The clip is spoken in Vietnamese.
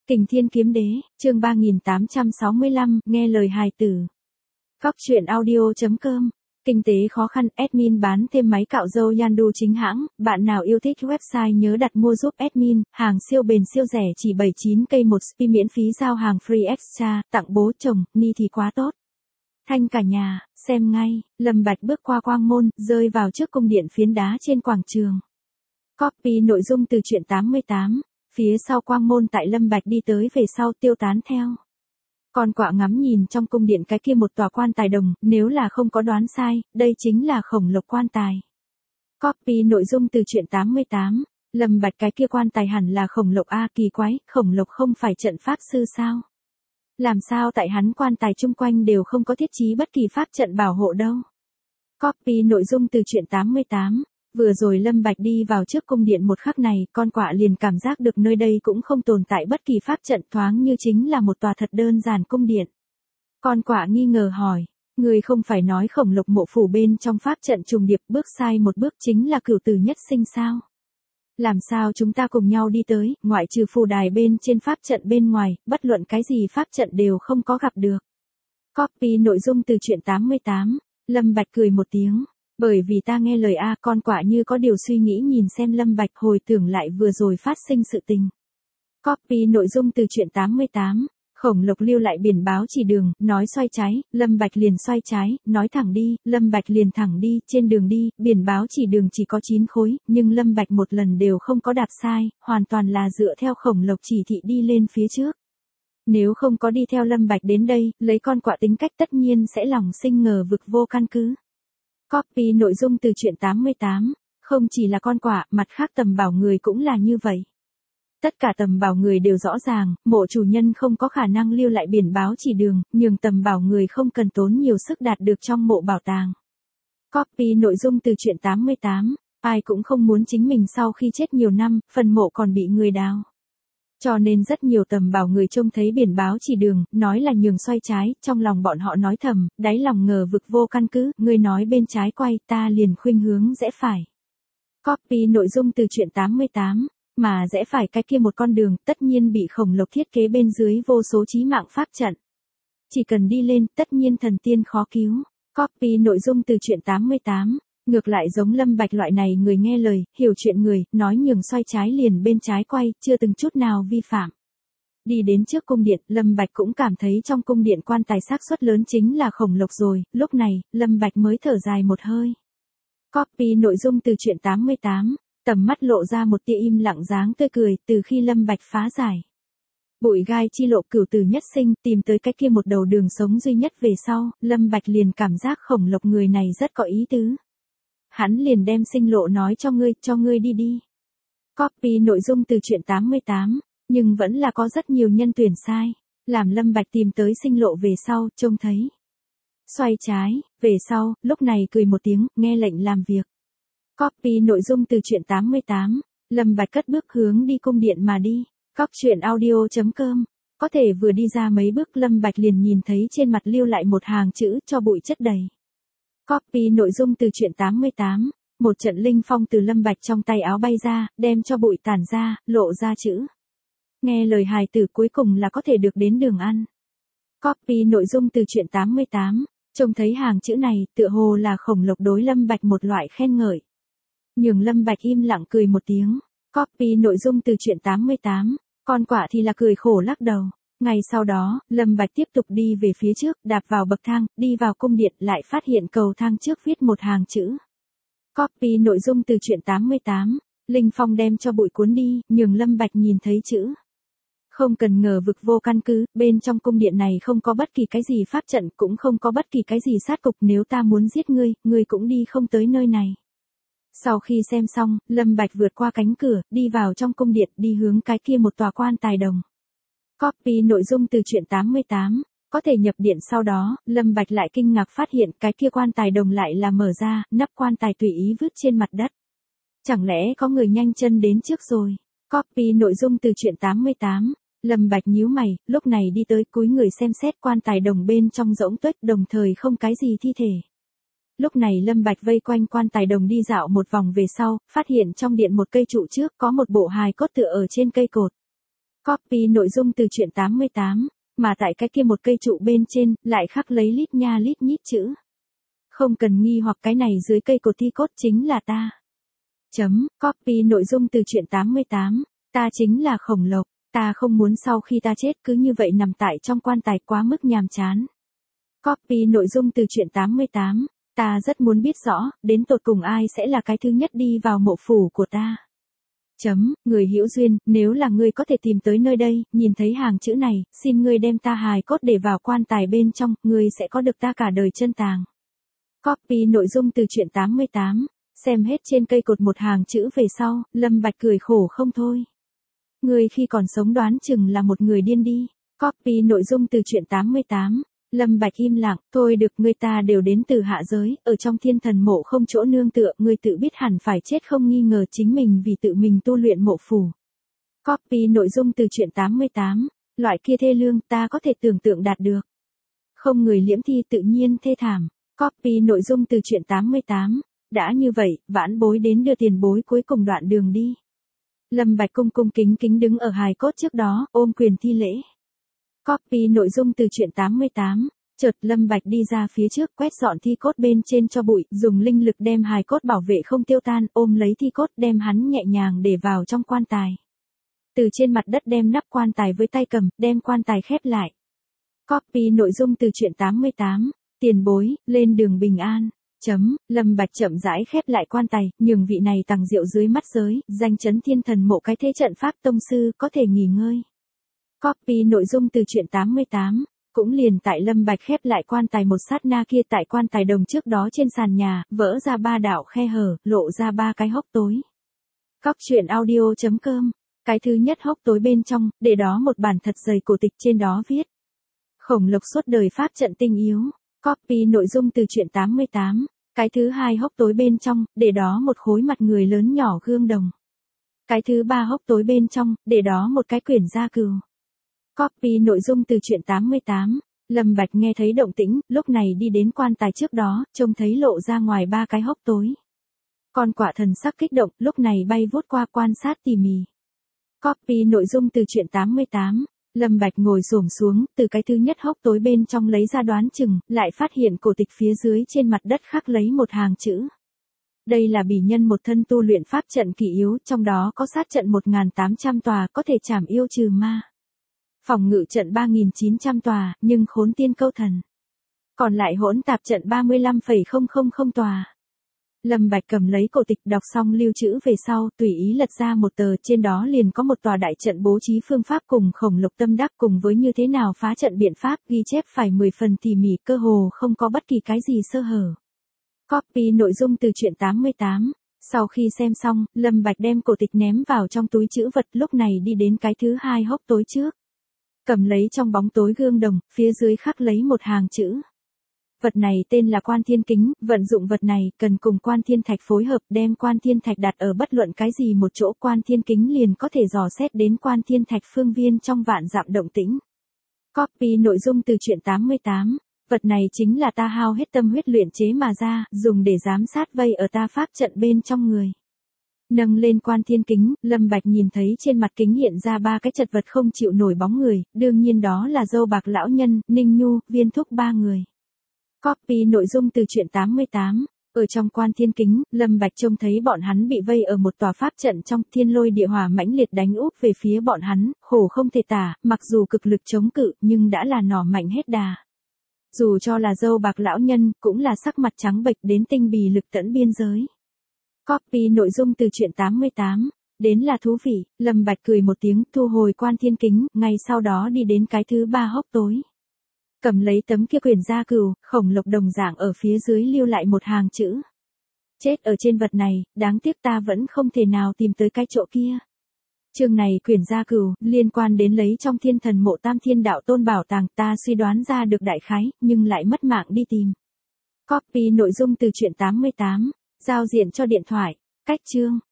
Kình Thiên Kiếm Đế, chương 3865, nghe lời hài tử. Góc truyện audio.com. Kinh tế khó khăn, admin bán thêm máy cạo râu Yandu chính hãng, bạn nào yêu thích website nhớ đặt mua giúp admin, hàng siêu bền siêu rẻ chỉ 79k một spi miễn phí giao hàng free extra, tặng bố chồng, ni thì quá tốt. Thanh cả nhà, xem ngay, Lâm Bạch bước qua quang môn, rơi vào trước cung điện phiến đá trên quảng trường. Copy nội dung từ truyện 88. Phía sau quang môn tại Lâm Bạch đi tới về sau tiêu tán theo. Con quạ ngắm nhìn trong cung điện cái kia một tòa quan tài đồng, nếu là không có đoán sai, đây chính là khổng lộc quan tài. Copy nội dung từ truyện 88. Lâm Bạch cái kia quan tài hẳn là khổng lộc a, kỳ quái, khổng lộc không phải trận pháp sư sao? Làm sao tại hắn quan tài chung quanh đều không có thiết trí bất kỳ pháp trận bảo hộ đâu? Copy nội dung từ truyện 88. Vừa rồi Lâm Bạch đi vào trước cung điện một khắc này, con quạ liền cảm giác được nơi đây cũng không tồn tại bất kỳ pháp trận, thoáng như chính là một tòa thật đơn giản cung điện. Con quạ nghi ngờ hỏi, người không phải nói khổng lộc mộ phủ bên trong pháp trận trùng điệp, bước sai một bước chính là cửu tử nhất sinh sao? Làm sao chúng ta cùng nhau đi tới, ngoại trừ phù đài bên trên pháp trận bên ngoài, bất luận cái gì pháp trận đều không có gặp được. Copy nội dung từ truyện 88. Lâm Bạch cười một tiếng. Bởi vì ta nghe lời a, con quạ như có điều suy nghĩ nhìn xem Lâm Bạch, hồi tưởng lại vừa rồi phát sinh sự tình. Copy nội dung từ truyện 88. Khổng lộc lưu lại biển báo chỉ đường, nói xoay trái, Lâm Bạch liền xoay trái, nói thẳng đi, Lâm Bạch liền thẳng đi, trên đường đi, biển báo chỉ đường chỉ có 9 khối, nhưng Lâm Bạch một lần đều không có đạp sai, hoàn toàn là dựa theo khổng lộc chỉ thị đi lên phía trước. Nếu không có đi theo Lâm Bạch đến đây, lấy con quạ tính cách tất nhiên sẽ lòng sinh ngờ vực vô căn cứ. Copy nội dung từ truyện 88. Không chỉ là con quạ, mặt khác tầm bảo người cũng là như vậy. Tất cả tầm bảo người đều rõ ràng, mộ chủ nhân không có khả năng lưu lại biển báo chỉ đường, nhưng tầm bảo người không cần tốn nhiều sức đạt được trong mộ bảo tàng. Copy nội dung từ truyện 88. Ai cũng không muốn chính mình sau khi chết nhiều năm, phần mộ còn bị người đào. Cho nên rất nhiều tầm bảo người trông thấy biển báo chỉ đường, nói là nhường xoay trái, trong lòng bọn họ nói thầm, đáy lòng ngờ vực vô căn cứ, người nói bên trái quay, ta liền khuynh hướng rẽ phải. Copy nội dung từ truyện 88. Mà rẽ phải cái kia một con đường, tất nhiên bị khổng lộc thiết kế bên dưới vô số chí mạng pháp trận. Chỉ cần đi lên, tất nhiên thần tiên khó cứu. Copy nội dung từ truyện 88. Ngược lại giống Lâm Bạch loại này người nghe lời, hiểu chuyện người, nói nhường xoay trái liền bên trái quay, chưa từng chút nào vi phạm. Đi đến trước cung điện, Lâm Bạch cũng cảm thấy trong cung điện quan tài xác suất lớn chính là khổng lộc rồi, lúc này, Lâm Bạch mới thở dài một hơi. Copy nội dung từ truyện 88. Tầm mắt lộ ra một tia im lặng dáng tươi cười, từ khi Lâm Bạch phá giải bụi gai chi lộ cửu tử nhất sinh, tìm tới cái kia một đầu đường sống duy nhất về sau, Lâm Bạch liền cảm giác khổng lộc người này rất có ý tứ. Hắn liền đem sinh lộ nói cho ngươi đi đi. Copy nội dung từ truyện 88, nhưng vẫn là có rất nhiều nhân tuyển sai, làm Lâm Bạch tìm tới sinh lộ về sau, trông thấy xoay trái, về sau, lúc này cười một tiếng, nghe lệnh làm việc. Copy nội dung từ truyện 88, Lâm Bạch cất bước hướng đi cung điện mà đi. Góc truyện audio.com. Có thể vừa đi ra mấy bước Lâm Bạch liền nhìn thấy trên mặt lưu lại một hàng chữ cho bụi chất đầy. Copy nội dung từ truyện 88. Một trận linh phong từ Lâm Bạch trong tay áo bay ra, đem cho bụi tản ra, lộ ra chữ. Nghe lời hài tử cuối cùng là có thể được đến đường ăn. Copy nội dung từ truyện 88. Trông thấy hàng chữ này, tựa hồ là khổng lộc đối Lâm Bạch một loại khen ngợi. Nhường Lâm Bạch im lặng cười một tiếng. Copy nội dung từ truyện 88. Con quạ thì là cười khổ lắc đầu. Ngày sau đó, Lâm Bạch tiếp tục đi về phía trước, đạp vào bậc thang, đi vào cung điện, lại phát hiện cầu thang trước viết một hàng chữ. Copy nội dung từ truyện 88. Linh phong đem cho bụi cuốn đi, nhường Lâm Bạch nhìn thấy chữ. Không cần ngờ vực vô căn cứ, bên trong cung điện này không có bất kỳ cái gì pháp trận, cũng không có bất kỳ cái gì sát cục, nếu ta muốn giết ngươi cũng đi không tới nơi này. Sau khi xem xong, Lâm Bạch vượt qua cánh cửa, đi vào trong cung điện, đi hướng cái kia một tòa quan tài đồng. Copy nội dung từ truyện 88. Có thể nhập điện sau đó, Lâm Bạch lại kinh ngạc phát hiện cái kia quan tài đồng lại là mở ra, nắp quan tài tùy ý vứt trên mặt đất. Chẳng lẽ có người nhanh chân đến trước rồi? Copy nội dung từ truyện 88. Lâm Bạch nhíu mày, lúc này đi tới cúi người xem xét quan tài đồng bên trong rỗng tuếch, đồng thời không cái gì thi thể. Lúc này Lâm Bạch vây quanh quan tài đồng đi dạo một vòng về sau, phát hiện trong điện một cây trụ trước có một bộ hài cốt tựa ở trên cây cột. Copy nội dung từ truyện 88, mà tại cái kia một cây trụ bên trên, lại khắc lấy lít nha lít nhít chữ. Không cần nghi hoặc cái này dưới cây cột thi cốt chính là ta. Copy nội dung từ truyện 88, ta chính là Khổng Lộc, ta không muốn sau khi ta chết cứ như vậy nằm tại trong quan tài quá mức nhàm chán. Copy nội dung từ truyện 88, ta rất muốn biết rõ, đến tột cùng ai sẽ là cái thứ nhất đi vào mộ phủ của ta. Người hữu duyên, nếu là ngươi có thể tìm tới nơi đây, nhìn thấy hàng chữ này, xin ngươi đem ta hài cốt để vào quan tài bên trong, ngươi sẽ có được ta cả đời chân tàng. Copy nội dung từ truyện 88, xem hết trên cây cột một hàng chữ về sau, Lâm Bạch cười khổ không thôi. Ngươi khi còn sống đoán chừng là một người điên đi. Copy nội dung từ truyện 88, Lâm Bạch im lặng, thôi được, người ta đều đến từ hạ giới, ở trong thiên thần mộ không chỗ nương tựa, ngươi tự biết hẳn phải chết không nghi ngờ chính mình vì tự mình tu luyện mộ phủ. Copy nội dung từ truyện 88, loại kia thê lương ta có thể tưởng tượng đạt được. Không người liễm thi tự nhiên thê thảm. Copy nội dung từ truyện 88, đã như vậy, vãn bối đến đưa tiền bối cuối cùng đoạn đường đi. Lâm Bạch cung cung kính kính đứng ở hài cốt trước đó, ôm quyền thi lễ. Copy nội dung từ truyện 88, chợt Lâm Bạch đi ra phía trước quét dọn thi cốt bên trên cho bụi, dùng linh lực đem hài cốt bảo vệ không tiêu tan, ôm lấy thi cốt đem hắn nhẹ nhàng để vào trong quan tài. Từ trên mặt đất đem nắp quan tài với tay cầm, đem quan tài khép lại. Copy nội dung từ truyện 88, tiền bối, lên đường bình an. Lâm Bạch chậm rãi khép lại quan tài, nhường vị này tàng diệu dưới mắt giới, danh chấn thiên thần mộ cái thế trận pháp tông sư có thể nghỉ ngơi. Copy nội dung từ truyện 88, cũng liền tại Lâm Bạch khép lại quan tài một sát na kia, tại quan tài đồng trước đó trên sàn nhà, vỡ ra 3 đạo khe hở, lộ ra 3 cái hốc tối. Coctruyện.audio.com, cái thứ nhất hốc tối bên trong, để đó một bản thật dày cổ tịch, trên đó viết: Khổng Lộc suốt đời pháp trận tinh yếu. Copy nội dung từ truyện 88, cái thứ hai hốc tối bên trong, để đó một khối mặt người lớn nhỏ gương đồng. Cái thứ ba hốc tối bên trong, để đó một cái quyển gia cừu. Copy nội dung từ truyện 88, Lâm Bạch nghe thấy động tĩnh, lúc này đi đến quan tài trước đó, trông thấy lộ ra ngoài 3 cái hốc tối. Con quạ thần sắc kích động, lúc này bay vút qua quan sát tỉ mỉ. Copy nội dung từ truyện 88, Lâm Bạch ngồi xổm xuống, từ cái thứ nhất hốc tối bên trong lấy ra đoán chừng, lại phát hiện cổ tịch phía dưới trên mặt đất khắc lấy một hàng chữ. Đây là bỉ nhân một thân tu luyện pháp trận kỳ yếu, trong đó có sát trận 1.800 tòa, có thể trảm yêu trừ ma. Phòng ngự trận 3.900 tòa, nhưng khốn tiên câu thần. Còn lại hỗn tạp trận 35,000 tòa. Lâm Bạch cầm lấy cổ tịch đọc xong lưu trữ về sau, tùy ý lật ra một tờ, trên đó liền có một tòa đại trận bố trí phương pháp cùng Khổng Lộc tâm đắc cùng với như thế nào phá trận biện pháp, ghi chép phải 10 phần tỉ mỉ, cơ hồ không có bất kỳ cái gì sơ hở. Copy nội dung từ truyện 88. Sau khi xem xong, Lâm Bạch đem cổ tịch ném vào trong túi trữ vật, lúc này đi đến cái thứ hai hốc tối trước. Cầm lấy trong bóng tối gương đồng, phía dưới khắc lấy một hàng chữ. Vật này tên là Quan Thiên Kính, vận dụng vật này cần cùng Quan Thiên Thạch phối hợp, đem Quan Thiên Thạch đặt ở bất luận cái gì một chỗ, Quan Thiên Kính liền có thể dò xét đến Quan Thiên Thạch phương viên trong vạn dặm động tĩnh. Copy nội dung từ truyện 88, vật này chính là ta hao hết tâm huyết luyện chế mà ra, dùng để giám sát vây ở ta pháp trận bên trong người. Nâng lên Quan Thiên Kính, Lâm Bạch nhìn thấy trên mặt kính hiện ra 3 cái chật vật không chịu nổi bóng người, đương nhiên đó là Dâu Bạc lão nhân, Ninh Nhu, Viên Thúc 3 người. Copy nội dung từ truyện 88, ở trong Quan Thiên Kính, Lâm Bạch trông thấy bọn hắn bị vây ở một tòa pháp trận trong, thiên lôi địa hỏa mãnh liệt đánh úp về phía bọn hắn, khổ không thể tả, mặc dù cực lực chống cự, nhưng đã là nỏ mạnh hết đà. Dù cho là Dâu Bạc lão nhân, cũng là sắc mặt trắng bệch đến tinh bì lực tận biên giới. Copy nội dung từ truyện 88, đến là thú vị, Lâm Bạch cười một tiếng, thu hồi Quan Thiên Kính, ngay sau đó đi đến cái thứ ba hốc tối. Cầm lấy tấm kia quyển gia cừu, Khổng Lộc đồng dạng ở phía dưới lưu lại một hàng chữ. Chết ở trên vật này, đáng tiếc ta vẫn không thể nào tìm tới cái chỗ kia. Chương này quyển gia cừu, liên quan đến lấy trong thiên thần mộ Tam Thiên Đạo Tôn bảo tàng, ta suy đoán ra được đại khái, nhưng lại mất mạng đi tìm. Copy nội dung từ truyện 88, giao diện cho điện thoại, cách chương.